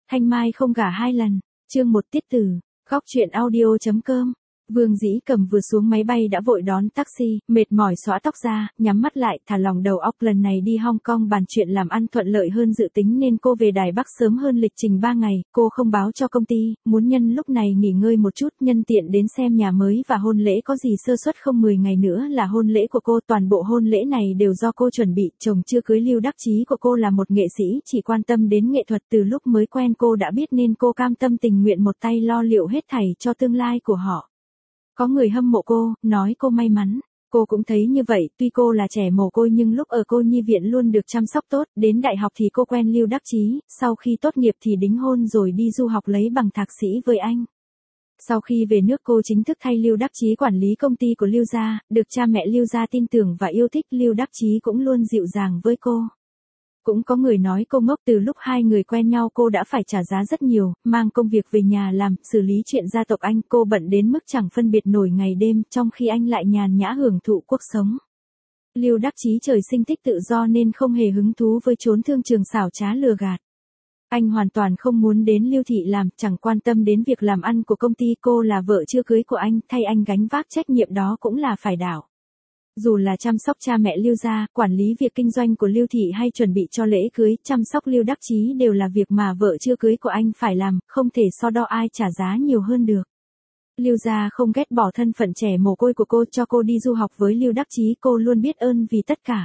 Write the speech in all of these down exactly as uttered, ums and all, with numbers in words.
Thanh Mai không gả hai lần. Chương một tiết tử. Góc truyện audio chấm com. Vương Dĩ Cầm vừa xuống máy bay đã vội đón taxi, mệt mỏi xõa tóc ra, nhắm mắt lại, thả lỏng đầu óc. Lần này đi Hong Kong bàn chuyện làm ăn thuận lợi hơn dự tính nên cô về Đài Bắc sớm hơn lịch trình ba ngày. Cô không báo cho công ty, muốn nhân lúc này nghỉ ngơi một chút, nhân tiện đến xem nhà mới và hôn lễ có gì sơ suất không. Mười ngày nữa là hôn lễ của cô, toàn bộ hôn lễ này đều do cô chuẩn bị. Chồng chưa cưới Lưu Đắc Chí của cô là một nghệ sĩ, chỉ quan tâm đến nghệ thuật. Từ lúc mới quen cô đã biết nên cô cam tâm tình nguyện một tay lo liệu hết thảy cho tương lai của họ. Có người hâm mộ cô, nói cô may mắn. Cô cũng thấy như vậy, tuy cô là trẻ mồ côi nhưng lúc ở cô nhi viện luôn được chăm sóc tốt. Đến đại học thì cô quen Lưu Đắc Chí, sau khi tốt nghiệp thì đính hôn rồi đi du học lấy bằng thạc sĩ với anh. Sau khi về nước cô chính thức thay Lưu Đắc Chí quản lý công ty của Lưu gia, được cha mẹ Lưu gia tin tưởng và yêu thích. Lưu Đắc Chí cũng luôn dịu dàng với cô. Cũng có người nói cô ngốc, từ lúc hai người quen nhau cô đã phải trả giá rất nhiều, mang công việc về nhà làm, xử lý chuyện gia tộc anh. Cô bận đến mức chẳng phân biệt nổi ngày đêm, trong khi anh lại nhàn nhã hưởng thụ cuộc sống. Lưu Đắc Chí trời sinh thích tự do nên không hề hứng thú với chốn thương trường xảo trá lừa gạt. Anh hoàn toàn không muốn đến Lưu thị làm, chẳng quan tâm đến việc làm ăn của công ty. Cô là vợ chưa cưới của anh, thay anh gánh vác trách nhiệm đó cũng là phải đảo. Dù là chăm sóc cha mẹ Lưu gia, quản lý việc kinh doanh của Lưu thị hay chuẩn bị cho lễ cưới, chăm sóc Lưu Đắc Chí đều là việc mà vợ chưa cưới của anh phải làm, không thể so đo ai trả giá nhiều hơn được. Lưu gia không ghét bỏ thân phận trẻ mồ côi của cô, cho cô đi du học với Lưu Đắc Chí, cô luôn biết ơn vì tất cả.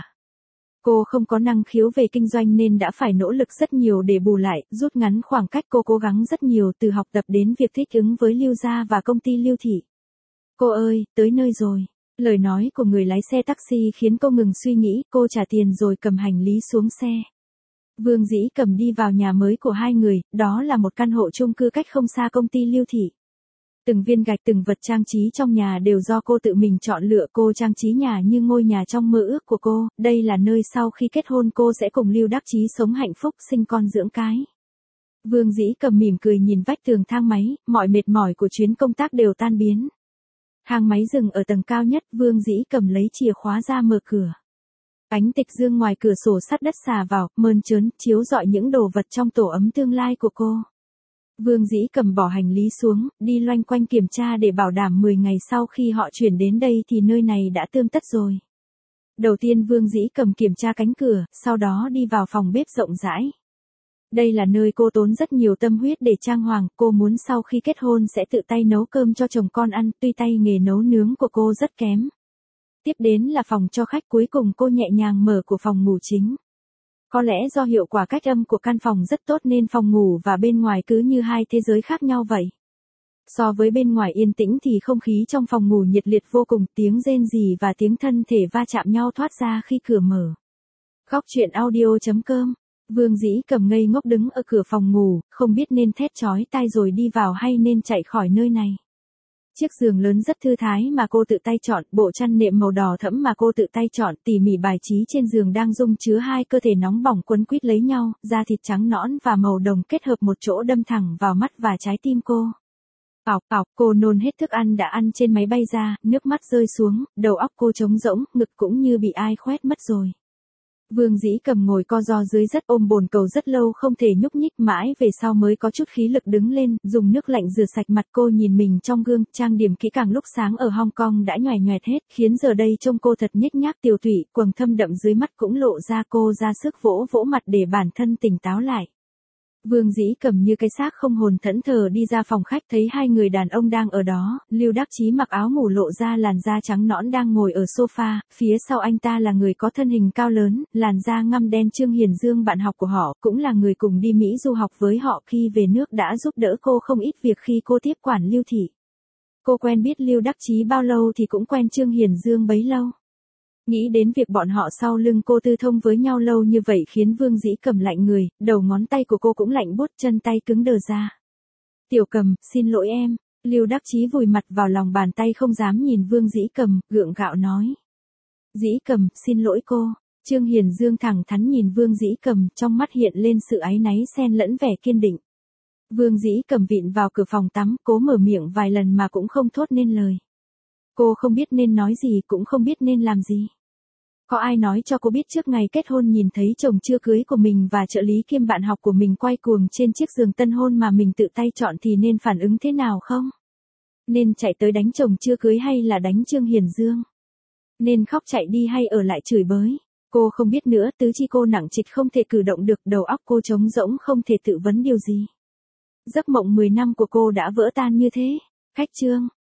Cô không có năng khiếu về kinh doanh nên đã phải nỗ lực rất nhiều để bù lại, rút ngắn khoảng cách. Cô cố gắng rất nhiều, từ học tập đến việc thích ứng với Lưu gia và công ty Lưu thị. Cô ơi, tới nơi rồi. Lời nói của người lái xe taxi khiến cô ngừng suy nghĩ. Cô trả tiền rồi cầm hành lý xuống xe. Vương Dĩ Cầm đi vào nhà mới của hai người, đó là một căn hộ chung cư cách không xa công ty Lưu thị. Từng viên gạch, từng vật trang trí trong nhà đều do cô tự mình chọn lựa. Cô trang trí nhà như ngôi nhà trong mơ ước của cô. Đây là nơi sau khi kết hôn cô sẽ cùng Lưu Đắc Chí sống hạnh phúc, sinh con dưỡng cái. Vương Dĩ Cầm mỉm cười nhìn vách tường thang máy, mọi mệt mỏi của chuyến công tác đều tan biến. Thang máy dừng ở tầng cao nhất, Vương Dĩ Cầm lấy chìa khóa ra mở cửa. Ánh tịch dương ngoài cửa sổ sắt đất xả vào, mơn trớn, chiếu rọi những đồ vật trong tổ ấm tương lai của cô. Vương Dĩ Cầm bỏ hành lý xuống, đi loanh quanh kiểm tra để bảo đảm mười ngày sau khi họ chuyển đến đây thì nơi này đã tươm tất rồi. Đầu tiên Vương Dĩ Cầm kiểm tra cánh cửa, sau đó đi vào phòng bếp rộng rãi. Đây là nơi cô tốn rất nhiều tâm huyết để trang hoàng, cô muốn sau khi kết hôn sẽ tự tay nấu cơm cho chồng con ăn, tuy tay nghề nấu nướng của cô rất kém. Tiếp đến là phòng cho khách, cuối cùng cô nhẹ nhàng mở của phòng ngủ chính. Có lẽ do hiệu quả cách âm của căn phòng rất tốt nên phòng ngủ và bên ngoài cứ như hai thế giới khác nhau vậy. So với bên ngoài yên tĩnh thì không khí trong phòng ngủ nhiệt liệt vô cùng, tiếng rên rỉ và tiếng thân thể va chạm nhau thoát ra khi cửa mở. Góc truyện audio chấm com. Vương Dĩ Cầm ngây ngốc đứng ở cửa phòng ngủ, không biết nên thét chói tai rồi đi vào hay nên chạy khỏi nơi này. Chiếc giường lớn rất thư thái mà cô tự tay chọn, bộ chăn nệm màu đỏ thẫm mà cô tự tay chọn, tỉ mỉ bài trí trên giường đang dung chứa hai cơ thể nóng bỏng quấn quýt lấy nhau, da thịt trắng nõn và màu đồng kết hợp một chỗ đâm thẳng vào mắt và trái tim cô. Ọc ọc, cô nôn hết thức ăn đã ăn trên máy bay ra, nước mắt rơi xuống, đầu óc cô trống rỗng, ngực cũng như bị ai khoét mất rồi. Vương Dĩ Cầm ngồi co ro dưới đất ôm bồn cầu rất lâu không thể nhúc nhích, mãi về sau mới có chút khí lực đứng lên, dùng nước lạnh rửa sạch mặt. Cô nhìn mình trong gương, trang điểm kỹ càng lúc sáng ở Hong Kong đã nhoẻn nhoẹt hết, khiến giờ đây trông cô thật nhếch nhác tiều tụy, quầng thâm đậm dưới mắt cũng lộ ra. Cô ra sức vỗ vỗ mặt để bản thân tỉnh táo lại. Vương Dĩ Cầm như cái xác không hồn thẫn thờ đi ra phòng khách, thấy hai người đàn ông đang ở đó. Lưu Đắc Chí mặc áo ngủ lộ ra làn da trắng nõn đang ngồi ở sofa, phía sau anh ta là người có thân hình cao lớn, làn da ngăm đen Trương Hiền Dương, bạn học của họ, cũng là người cùng đi Mỹ du học với họ. Khi về nước đã giúp đỡ cô không ít việc khi cô tiếp quản Lưu thị. Cô quen biết Lưu Đắc Chí bao lâu thì cũng quen Trương Hiền Dương bấy lâu. Nghĩ đến việc bọn họ sau lưng cô tư thông với nhau lâu như vậy khiến Vương Dĩ Cầm lạnh người, đầu ngón tay của cô cũng lạnh buốt, chân tay cứng đờ ra. Tiểu Cầm, xin lỗi em. Lưu Đắc Chí vùi mặt vào lòng bàn tay không dám nhìn Vương Dĩ Cầm, gượng gạo nói. Dĩ Cầm, xin lỗi cô. Trương Hiền Dương thẳng thắn nhìn Vương Dĩ Cầm, trong mắt hiện lên sự áy náy xen lẫn vẻ kiên định. Vương Dĩ Cầm vịn vào cửa phòng tắm, cố mở miệng vài lần mà cũng không thốt nên lời. Cô không biết nên nói gì, cũng không biết nên làm gì. Có ai nói cho cô biết trước ngày kết hôn nhìn thấy chồng chưa cưới của mình và trợ lý kiêm bạn học của mình quay cuồng trên chiếc giường tân hôn mà mình tự tay chọn thì nên phản ứng thế nào không? Nên chạy tới đánh chồng chưa cưới hay là đánh Trương Hiền Dương? Nên khóc chạy đi hay ở lại chửi bới? Cô không biết nữa, tứ chi cô nặng trịch không thể cử động được, đầu óc cô trống rỗng không thể tự vấn điều gì. Giấc mộng mười năm của cô đã vỡ tan như thế. Khách Trương.